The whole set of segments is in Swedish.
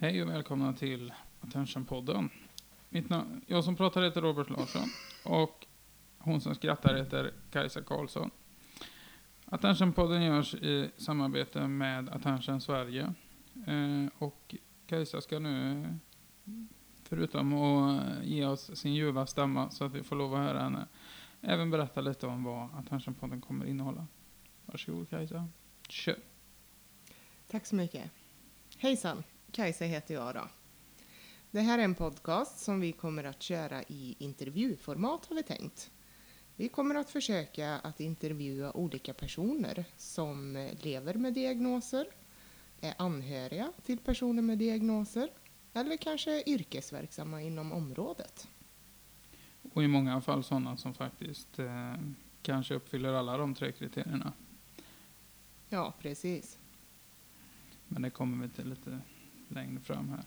Hej och välkomna till Attention-podden. Jag som pratar heter Robert Larsson och hon som skrattar heter Kajsa Karlsson. Attention-podden görs i samarbete med Attention Sverige. Och Kajsa ska nu, förutom att ge oss sin ljuva stämma så att vi får lov att höra henne, även berätta lite om vad Attention-podden kommer innehålla. Varsågod Kajsa. Kör. Tack så mycket. Hejsan, Kajsa heter jag då. Det här är en podcast som vi kommer att köra i intervjuformat har vi tänkt. Vi kommer att försöka att intervjua olika personer som lever med diagnoser, är anhöriga till personer med diagnoser eller kanske yrkesverksamma inom området. Och i många fall sådana som faktiskt kanske uppfyller alla de 3 kriterierna. Ja, precis. Men det kommer vi till lite längre fram här.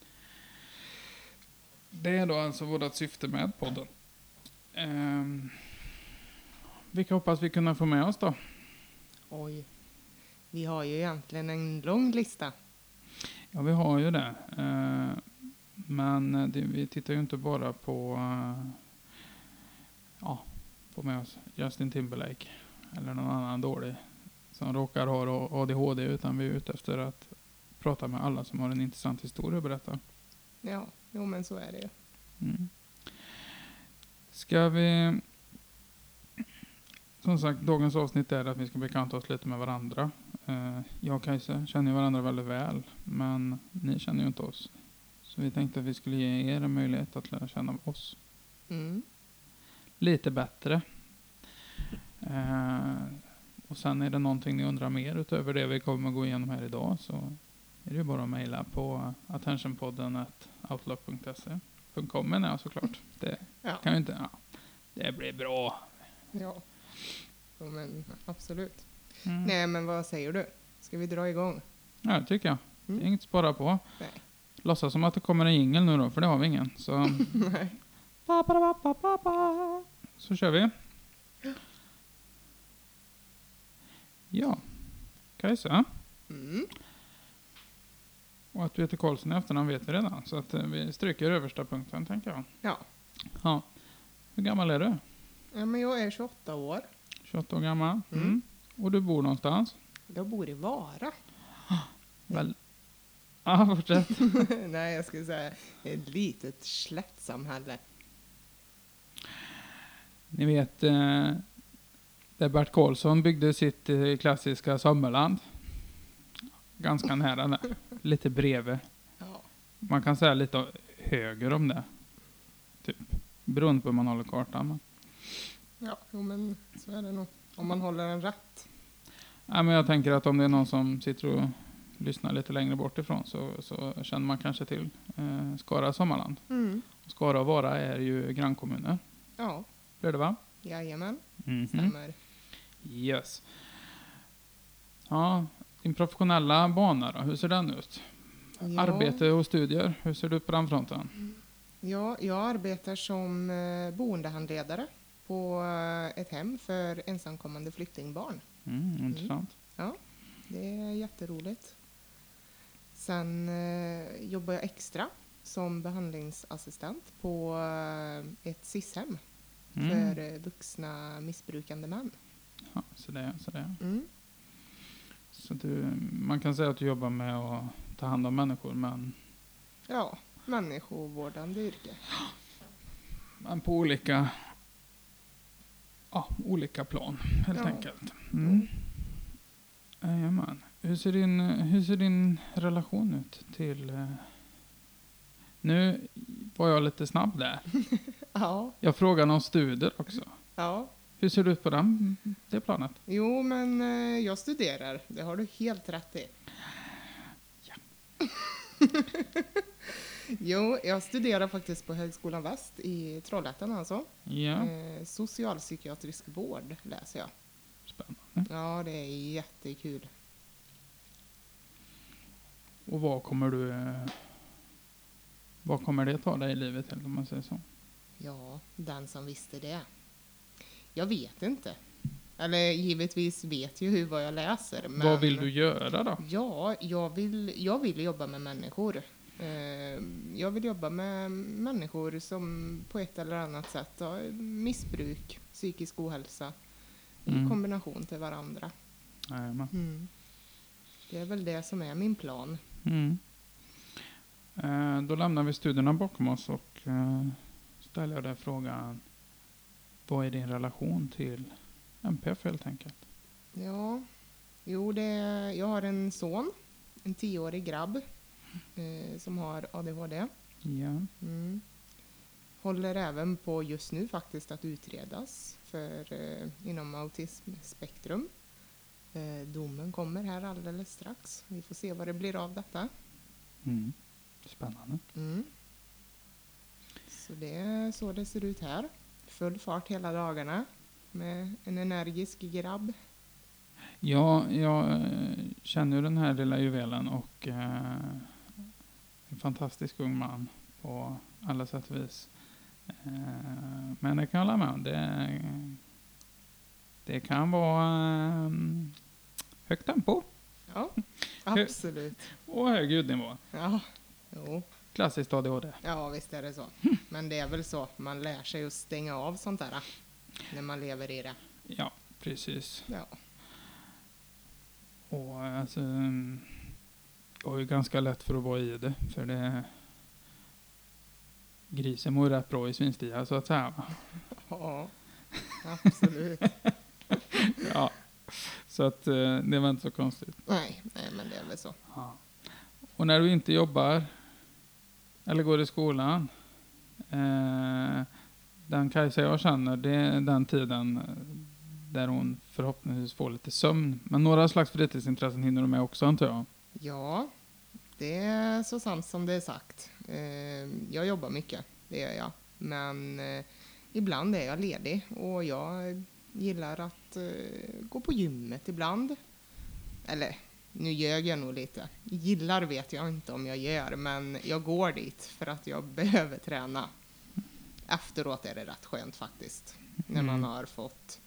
Det är då alltså vårt syfte med podden. Vilka hoppas vi kunna få med oss då? Oj, vi har ju egentligen en lång lista. Ja, vi har ju det. Men vi tittar ju inte bara på få med oss Justin Timberlake eller någon annan dålig som råkar ha ADHD, utan vi är ute efter att prata med alla som har en intressant historia att berätta. Ja, jo men så är det ju. Mm. Ska vi... Som sagt, dagens avsnitt är att vi ska bekanta oss lite med varandra. Jag och Kajsa känner ju varandra väldigt väl, men ni känner ju inte oss. Så vi tänkte att vi skulle ge er en möjlighet att lära känna oss lite bättre. Och sen är det någonting ni undrar mer utöver det vi kommer gå igenom här idag, så är det ju bara att mejla på attentionpodden@outlook.se. .com är såklart. Det kan ju inte... Ja, det blir bra. Ja, men absolut. Nej, men vad säger du? Ska vi dra igång? Ja, det tycker jag. Det är inget att spara på. Nej. Låtsas som att det kommer en jingle nu då, för det har vi ingen. Så... Nej. Så kör vi. Ja. Kajsa. Och att du heter Karlsson i efternamn vet vi redan. Så att vi stryker översta punkten, tänker jag. Ja. Hur gammal är du? Ja, men jag är 28 år. 28 år gammal. Och du bor någonstans? Jag bor i Vara. Väl... Ja, fortsätt. Nej, jag skulle säga ett litet slättsamhälle. Ni vet, där Bert Karlsson byggde sitt klassiska sommarland. Ganska nära där. Lite bredvid. Ja. Man kan säga lite höger om det. Typ. Beroende på hur man håller kartan. Men. Ja, jo, men så är det nog. Om man håller den rätt. Ja, men jag tänker att om det är någon som sitter och lyssnar lite längre bort ifrån så känner man kanske till Skara Sommarland. Och Skara och Vara är ju grannkommuner. Ja. Blir det va? Jajamän. Stämmer. Yes. Ja, din professionella bana då, hur ser den ut? Ja. Arbete och studier, hur ser du ut på den fronten? Ja, jag arbetar som boendehandledare på ett hem för ensamkommande flyktingbarn. Intressant. Ja, det är jätteroligt. Sen jobbar jag extra som behandlingsassistent på ett SIS-hem för vuxna missbrukande män. Ja, så det. Så man kan säga att du jobbar med att ta hand om människor, men... Ja, människovårdande yrke. Men på olika plan, helt enkelt. Jajamän. Hur ser din relation ut till... Nu var jag lite snabb där. Ja. Jag frågar om studier också. Ja. Hur ser det ut på det planet? Jo, men jag studerar. Det har du helt rätt i. Ja. Jo, jag studerar faktiskt på Högskolan Väst i Trollhättan alltså. Ja. Socialpsykiatrisk vård läser jag. Spännande. Ja, det är jättekul. Och vad kommer det ta dig i livet, om man säger så? Ja, den som visste det. Jag vet inte. Eller givetvis vet ju vad jag läser. Men Vad vill du göra då? Ja, jag vill jobba med människor. Jag vill jobba med människor som på ett eller annat sätt har missbruk, psykisk ohälsa i kombination till varandra. Jajamän. Det är väl det som är min plan. Då lämnar vi studierna bakom oss och ställer jag dig frågan, vad är din relation till MPF helt enkelt? Ja, jag har en son, en 10-årig grabb som har ADHD. Ja. Håller även på just nu faktiskt att utredas inom autismspektrum. Domen kommer här alldeles strax. Vi får se vad det blir av detta. Spännande. Så det är så det ser ut här. Full fart hela dagarna med en energisk grabb. Ja, jag känner ju den här lilla juvelen och en fantastisk ung man på alla sätt och vis. Men det kan jag hålla med om. Det kan vara högt tempo. Ja, absolut. Och hög ljudnivå. Ja, jo. Klassiskt ADHD. Ja, visst är det så. Men det är väl så. Man lär sig att stänga av sånt där när man lever i det. Ja, precis. Ja. Och alltså, jag har ju ganska lätt för att vara i det. För det grisen mår rätt bra i svinstia så att säga. Ja, absolut. Ja, så att det var inte så konstigt. Nej, men det är väl så. Ja. Och när du inte jobbar eller går i skolan, den Kajsa jag känner, det är den tiden där hon förhoppningsvis får lite sömn. Men några slags fritidsintressen hinner du med också, antar jag. Ja, det är så sant som det är sagt. Jag jobbar mycket, det gör jag. Men ibland är jag ledig och jag gillar att gå på gymmet ibland. Eller, nu ljög jag nog lite. Gillar vet jag inte om jag gör, men jag går dit för att jag behöver träna. Efteråt är det rätt skönt faktiskt. När man har fått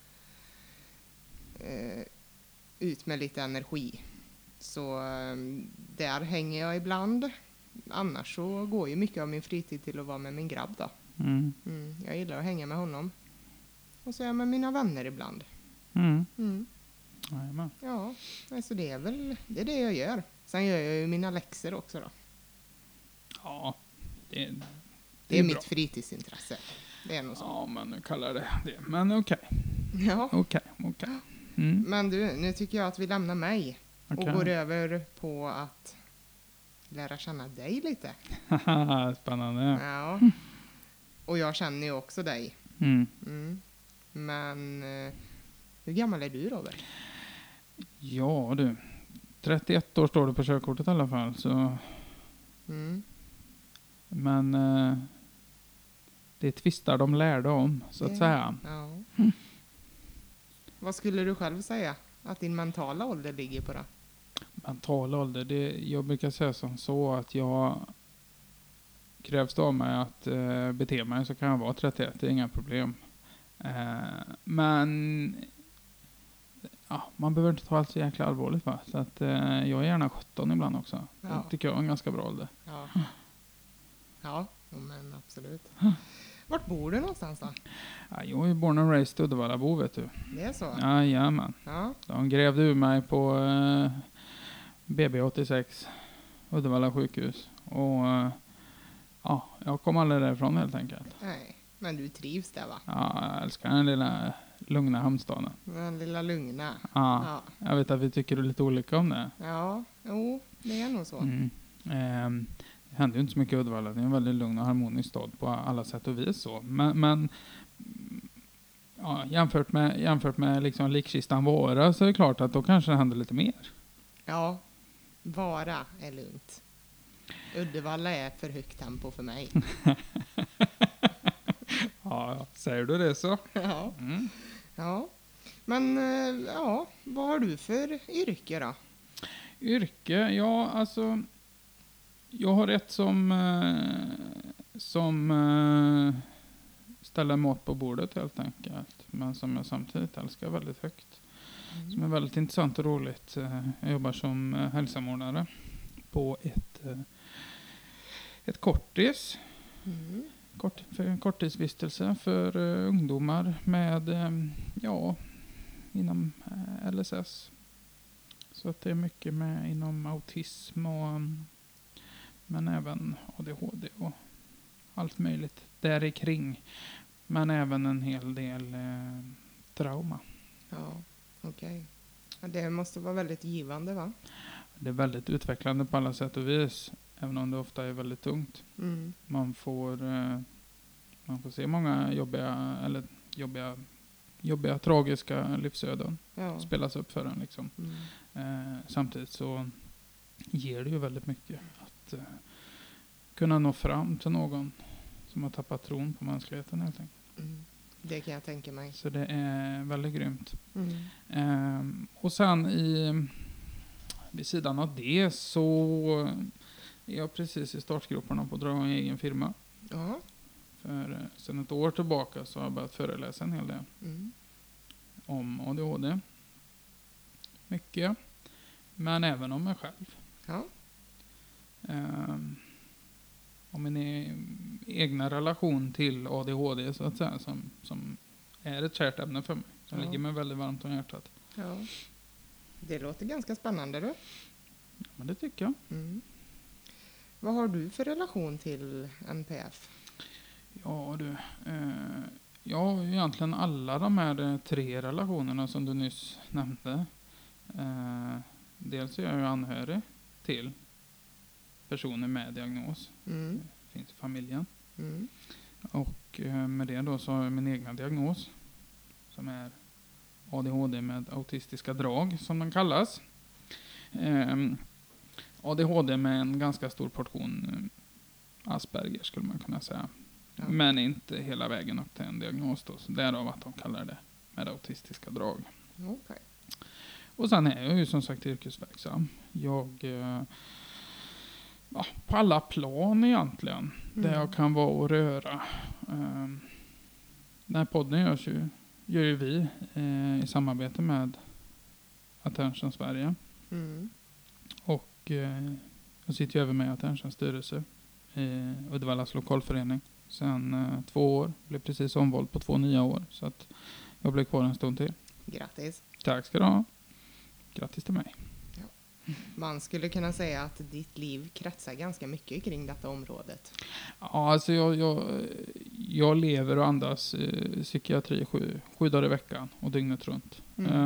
ut med lite energi. Så där hänger jag ibland. Annars så går ju mycket av min fritid till att vara med min grabb då. Jag gillar att hänga med honom. Och så är jag med mina vänner ibland. Jajamän. Ja, alltså det är det jag gör. Sen gör jag ju mina läxor också då. Ja, det är bra. mitt fritidsintresse. Det är nog så. Ja, men nu kallar det. Men okej. Ja. Okej. Men du, nu tycker jag att vi lämnar mig. Och går över på att lära känna dig lite. Spännande. Ja. Och jag känner ju också dig. Men hur gammal är du, Robert? Ja du, 31 år står det på körkortet i alla fall. Så. Men det tvistar de lärde om, så att säga. Ja. Vad skulle du själv säga att din mentala ålder ligger på då? Mentala ålder, jag brukar säga som så att krävs det av mig att bete mig så kan jag vara 31, det är inga problem. Men ja, man behöver inte ta allt så jäkla allvarligt, va? Så att jag är gärna 17 ibland också. Ja. Det tycker jag är en ganska bra ålder. Ja, men absolut. Vart bor du någonstans då? Ja, jag är ju born and raised Uddevallabo, vet du. Det är så? Jajamän. Ja. De grävde ur mig på BB86 Uddevalla sjukhus. Och jag kom aldrig därifrån helt enkelt. Nej, men du trivs där, va? Ja, jag älskar den lilla lugna hamnstaden. Den lilla lugna. Ja. Jag vet att vi tycker lite olika om det. Ja, det är nog så. Det händer ju inte så mycket i Uddevalla. Det är en väldigt lugn och harmonisk stad på alla sätt och vis. Så. Men ja, jämfört med liksom likkistan Vara så är det klart att då kanske det händer lite mer. Ja, Vara är lugnt. Uddevalla är för högt tempo för mig. Ja, säger du det så? Ja. Ja. Men vad har du för yrke då? Yrke? Ja, alltså ställa mat på bordet helt enkelt. Men som jag samtidigt älskar väldigt högt. Som är väldigt intressant och roligt. Jag jobbar som hälsosamordnare på ett kortis. För en korttidsvistelse för ungdomar med, inom LSS. Så att det är mycket med inom autism men även ADHD och allt möjligt där i kring. Men även en hel del trauma. Ja, okej. Ja, det måste vara väldigt givande, va? Det är väldigt utvecklande på alla sätt och vis. Även om det ofta är väldigt tungt. Man får se många jobbiga, tragiska livsöden spelas upp för en liksom. Samtidigt så ger det ju väldigt mycket att kunna nå fram till någon som har tappat tron på mänskligheten helt enkelt. Det kan jag tänka mig. Så det är väldigt grymt. Och sen vid sidan av det så är jag precis i startgroparna på att dra igång en egen firma. Ja. För sedan ett år tillbaka så har jag börjat föreläsa en hel del om ADHD. Mycket. Men även om mig själv. Ja. Om min egna relation till ADHD så att säga. Som är ett kärt ämne för mig. Som ligger mig väldigt varmt om hjärtat. Ja. Det låter ganska spännande, du. Ja, men det tycker jag. Vad har du för relation till NPF? Ja du, jag har ju egentligen alla de här 3 relationerna som du nyss nämnde. Dels är jag ju anhörig till personer med diagnos. Det finns i familjen. Och med det då så har jag min egna diagnos. Som är ADHD med autistiska drag som den kallas. ADHD med en ganska stor portion Asperger skulle man kunna säga. Ja. Men inte hela vägen upp till en diagnos då. Så därav att de kallar det med autistiska drag. Okay. Och sen är jag ju som sagt yrkesverksam. Jag på alla plan egentligen. Där jag kan vara och röra. Den här podden gör ju vi i samarbete med Attention Sverige. Och jag sitter ju över med Attentions styrelse i Uddevallas lokalförening. Sen 2 år. Blev precis omvald på 2 nya år. Så att jag blev kvar en stund till. Grattis. Tack ska du ha. Grattis till mig. Ja. Man skulle kunna säga att ditt liv kretsar ganska mycket kring detta området. Ja, alltså jag lever och andas psykiatri 7 dagar i veckan och dygnet runt.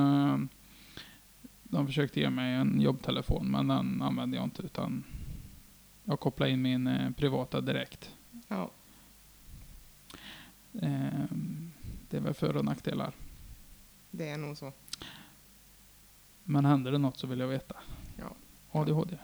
De försökte ge mig en jobbtelefon, men den använde jag inte, utan jag kopplade in min privata direkt. Ja. Det är väl för- och nackdelar. Det är nog så. Men händer det något så vill jag veta. Ja. ADHD.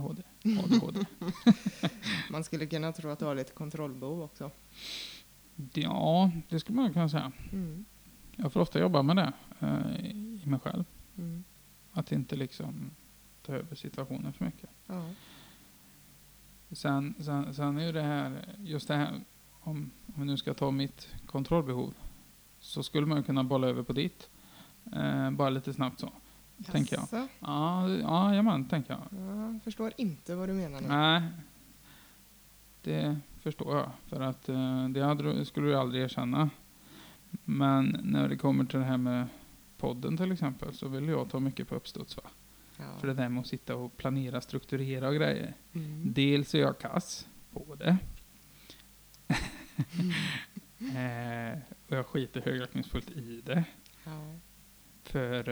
Man skulle kunna tro att du har lite kontrollbehov också. Ja, det skulle man kunna säga. Jag får ofta jobba med det i mig själv. Att inte liksom ta över situationen för mycket. Ja. Sen är ju det här, om vi nu ska ta mitt kontrollbehov, så skulle man ju kunna bolla över på ditt. Bara lite snabbt så. Jaså? Tänker jag. Ja, tänker jag. Jag förstår inte vad du menar nu. Nej, det förstår jag. För att det skulle du aldrig erkänna. Men när det kommer till det här med podden till exempel, så vill jag ta mycket på uppstuds, va? Ja. För det där med att sitta och planera, strukturera och grejer. Dels är jag kass på det. Och jag skiter högaktningsfullt i det. Ja. För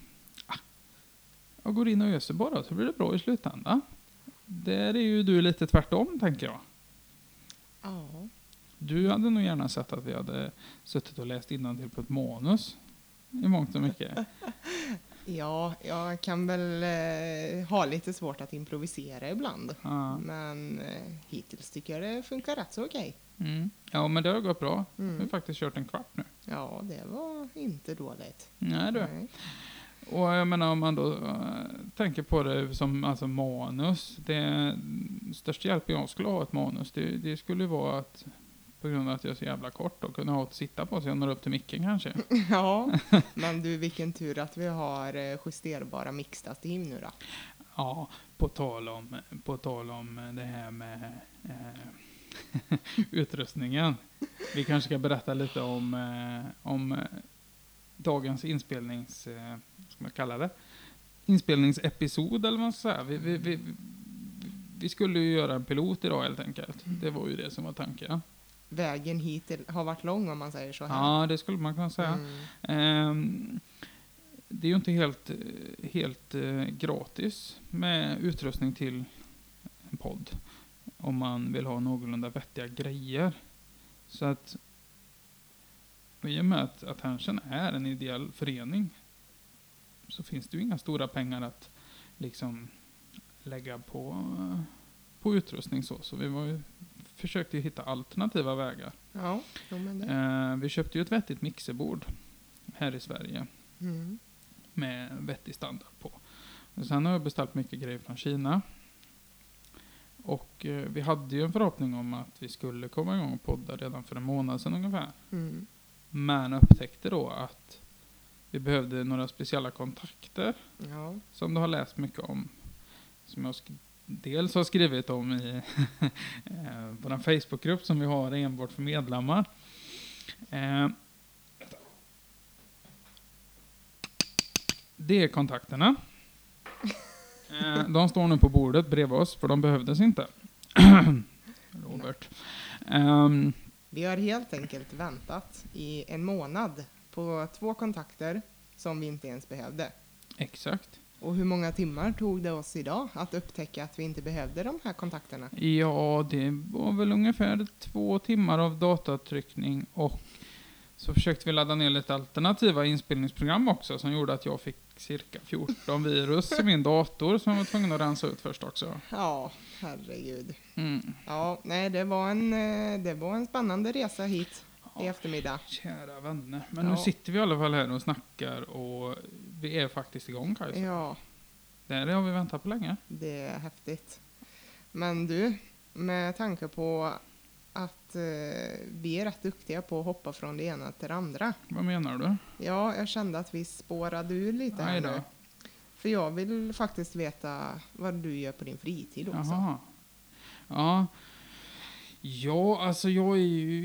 jag går in och öser bara, så blir det bra i slutändan. Där är ju du lite tvärtom, tänker jag. Ja. Du hade nog gärna sett att vi hade suttit och läst innantill på ett manus i mångt och mycket. Ja, jag kan väl ha lite svårt att improvisera ibland. Ja. Men hittills tycker jag det funkar rätt så okej. Ja, men det har gått bra. Vi har faktiskt kört 1 kvart nu. Ja, det var inte dåligt. Nej, du. Nej. Och jag menar, om man då tänker på det som alltså manus. Det största hjälp jag skulle ha ett manus. Det skulle vara att På grund av att jag är så jävla kort och kunde ha att sitta på så jag når upp till micken kanske. Ja, men du, vilken tur att vi har justerbara mixtativ nu då. Ja, på tal om det här med utrustningen. Vi kanske ska berätta lite om dagens ska man kalla det? Inspelningsepisod eller vad man ska säga. Vi skulle ju göra en pilot idag helt enkelt. Det var ju det som var tanken. Vägen hit har varit lång om man säger så här. Ja, det skulle man kunna säga. Det är ju inte helt gratis med utrustning till en podd. Om man vill ha någorlunda vettiga grejer. Så att i och med att Attention är en ideell förening så finns det ju inga stora pengar att liksom lägga på utrustning så vi försökte ju hitta alternativa vägar. Ja, men det. Vi köpte ju ett vettigt mixerbord här i Sverige med vettig standard på. Sen har jag beställt mycket grejer från Kina. Och vi hade ju en förhoppning om att vi skulle komma igång och podda redan för en månad sedan ungefär. Men upptäckte då att vi behövde några speciella kontakter. Ja. Som du har läst mycket om. Som jag dels har skrivit om i på den Facebookgrupp som vi har enbart för medlemmar. Det är kontakterna. De står nu på bordet bredvid oss för de behövdes inte. Robert. Vi har helt enkelt väntat i en månad på 2 kontakter som vi inte ens behövde. Exakt. Och hur många timmar tog det oss idag att upptäcka att vi inte behövde de här kontakterna? Ja, det var väl ungefär 2 timmar av datatryckning och så försökte vi ladda ner lite alternativa inspelningsprogram också som gjorde att jag fick cirka 14 virus i min dator som jag var tvungen att rensa ut först också. Ja, herregud. Mm. Ja, nej, det var en spännande resa hit i eftermiddag. Kära vänner. Men nu sitter vi i alla fall här och snackar och vi är faktiskt igång, Kajsa. Ja. Det har vi väntat på länge. Det är häftigt. Men du, med tanke på att vi är rätt duktiga på att hoppa från det ena till det andra. Vad menar du? Ja, jag kände att vi spårade ur lite här nu. För jag vill faktiskt veta vad du gör på din fritid också. Jaha. Ja. Ja, alltså jag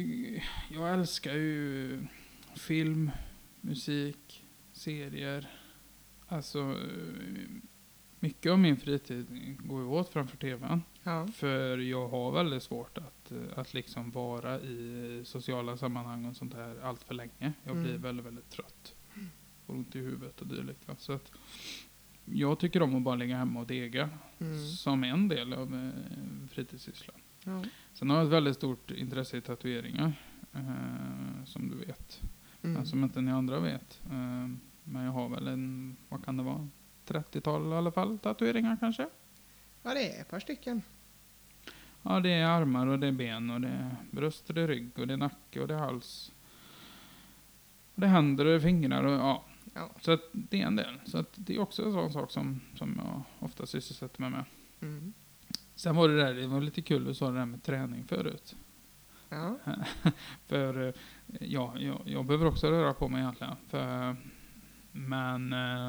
älskar ju film, musik, serier. Alltså mycket av min fritid går ju åt framför tvn. Ja. För jag har väldigt svårt att liksom vara i sociala sammanhang och sånt här allt för länge. Jag blir väldigt, väldigt trött. Får ont i huvudet och dylikt. Så att jag tycker om att bara ligga hemma och dega. Som en del av fritidssysslan. Ja. Sen har jag ett väldigt stort intresse i tatueringar. Som du vet. Men som inte ni andra vet. Men jag har väl vad kan det vara? 30-tal i alla fall tatueringar kanske. Ja, det är ett par stycken. Ja, det är armar och det är ben och det är bröst och det är rygg och det är nacke och det är hals. Och det är händer och det är fingrar och ja. Så att det är en del. Så att det är också en sån sak som jag ofta sysselsätter mig med. Sen var det var lite kul du sa det där med träning förut. Ja. För jag behöver också röra på mig egentligen. Men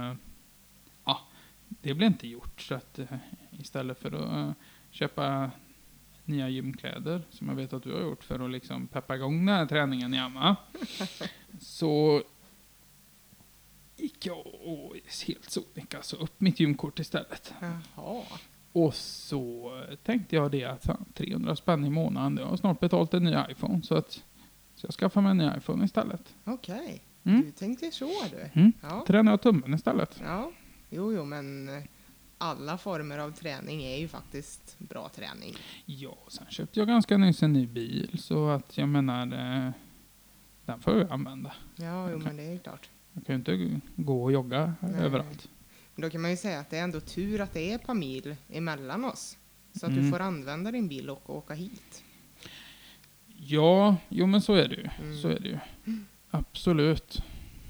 det blir inte gjort. Så att istället för att köpa nya gymkläder som jag vet att du har gjort för att liksom peppa igång den här träningen igen, så gick jag och helt sonika så upp mitt gymkort istället. Jaha. Och så tänkte jag det att 300 spänn i månaden, jag har snart betalt en ny iPhone så jag skaffar mig en ny iPhone istället. Okej. Du tänkte så du. Ja. Tränar jag tummen istället. Ja. Jo, men alla former av träning är ju faktiskt bra träning. Ja, sen köpte jag ganska nyss en ny bil så att jag menar den får jag använda. Ja, men det är klart. Jag kan ju inte gå och jogga överallt. Då kan man ju säga att det är ändå tur att det är ett par mil emellan oss. Så att du får använda din bil och åka hit. Ja, jo men så är det ju. Så är det ju. Absolut.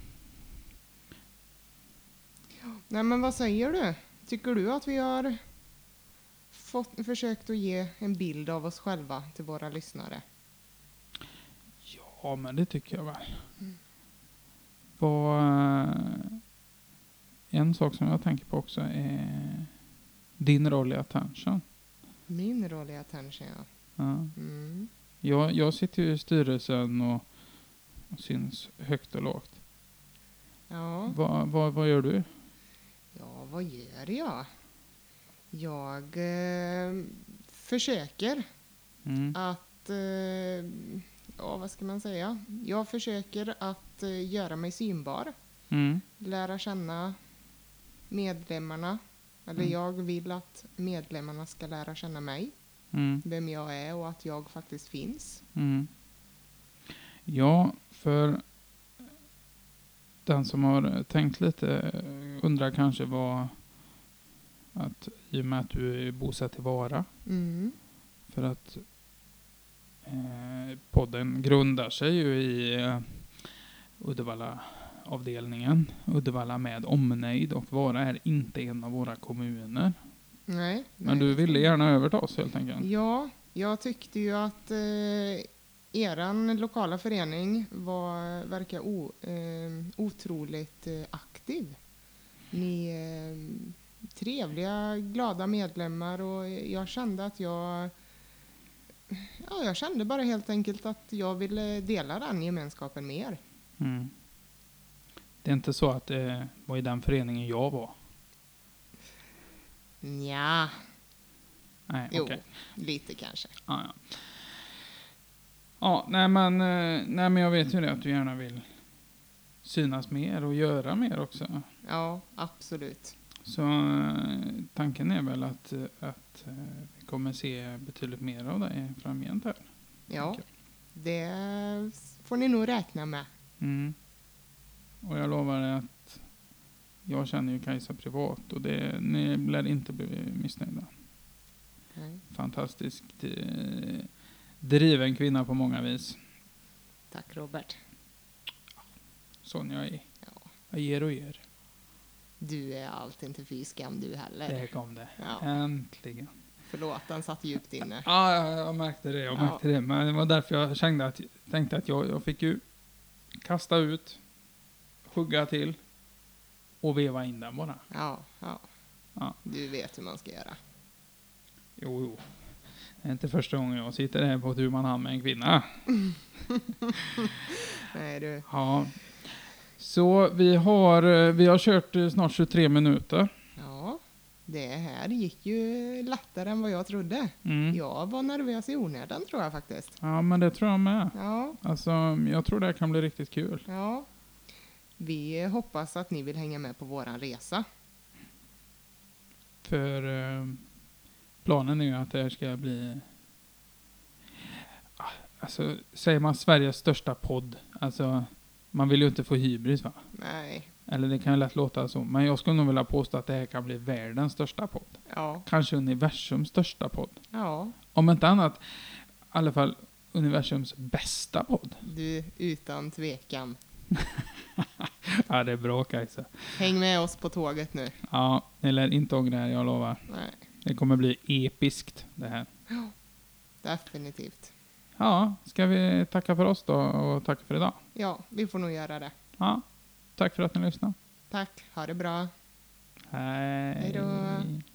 Nej, men vad säger du? Tycker du att vi har försökt att ge en bild av oss själva till våra lyssnare? Ja, men det tycker jag väl. Mm. En sak som jag tänker på också är din roll i Attention. Min roll i Attention, ja. Ja. Mm. Jag sitter ju i styrelsen och syns högt och lågt. Ja. Vad gör du? Ja, vad gör jag? Jag försöker Mm. att, ja vad ska man säga? Jag försöker att göra mig synbar. Mm. Lära känna medlemmarna. Eller Mm. jag vill att medlemmarna ska lära känna mig. Mm. Vem jag är och att jag faktiskt finns. Mm. Ja, för den som har tänkt lite undrar kanske vad att i och med att du är bosatt i Vara, Mm. för att podden grundar sig ju i Uddevalla-avdelningen. Uddevalla med omnejd, och Vara är inte en av våra kommuner. Nej. Men du ville gärna överta oss helt enkelt. Ja, jag tyckte ju att eran lokala förening verkar otroligt aktiv. Ni är trevliga, glada medlemmar, och jag kände att jag kände bara helt enkelt att jag ville dela den gemenskapen med er. Mm. Det är inte så att det var i den föreningen jag var. Ja, Nej, jo, okej. lite kanske. Ja. Ja, nej men jag vet ju det att du gärna vill synas mer och göra mer också. Ja, absolut. Så tanken är väl att vi kommer se betydligt mer av dig framgent här. Ja, det får ni nog räkna med. Mm. Och jag lovar dig att jag känner ju Kajsa privat, och ni lär inte bli missnöjda. Nej. Fantastiskt driven kvinna på många vis. Tack Robert. Sån jag är. Ja. Jag ger och ger. Du är allt inte fy skam du heller. Där kom det. Ja. Äntligen. Förlåt, den satt djupt inne. Ja, jag märkte det. Men det var därför jag tänkte att jag fick ju kasta ut, hugga till och veva in den bara. Ja. Ja. Du vet hur man ska göra. Jo. Det är inte första gången jag sitter här på tu man hand med en kvinna. Nej du. Ja. Så vi har kört snart 23 minuter. Ja, det här gick ju lättare än vad jag trodde. Mm. Jag var nervös i onödan tror jag faktiskt. Ja, men det tror jag med. Ja, Alltså, jag tror det här kan bli riktigt kul. ja. Vi hoppas att ni vill hänga med på våran resa. För planen är ju att det här ska bli... Alltså, säger man Sveriges största podd, alltså, man vill ju inte få hybris, va? Nej, Eller det kan ju lätt låta så. Men jag skulle nog vilja påstå att det här kan bli världens största podd. ja, Kanske universums största podd. ja. Om inte annat, i alla fall universums bästa podd. Du, utan tvekan. Ja, det är bra, Kajsa. Häng med oss på tåget nu. Ja, ni lär inte ångra er, jag lovar. Nej, Det kommer bli episkt, det här. definitivt. Ja, ska vi tacka för oss då och tacka för idag? Ja, vi får nog göra det. Ja, tack för att ni lyssnade. Tack, ha det bra. Hej. Hej då.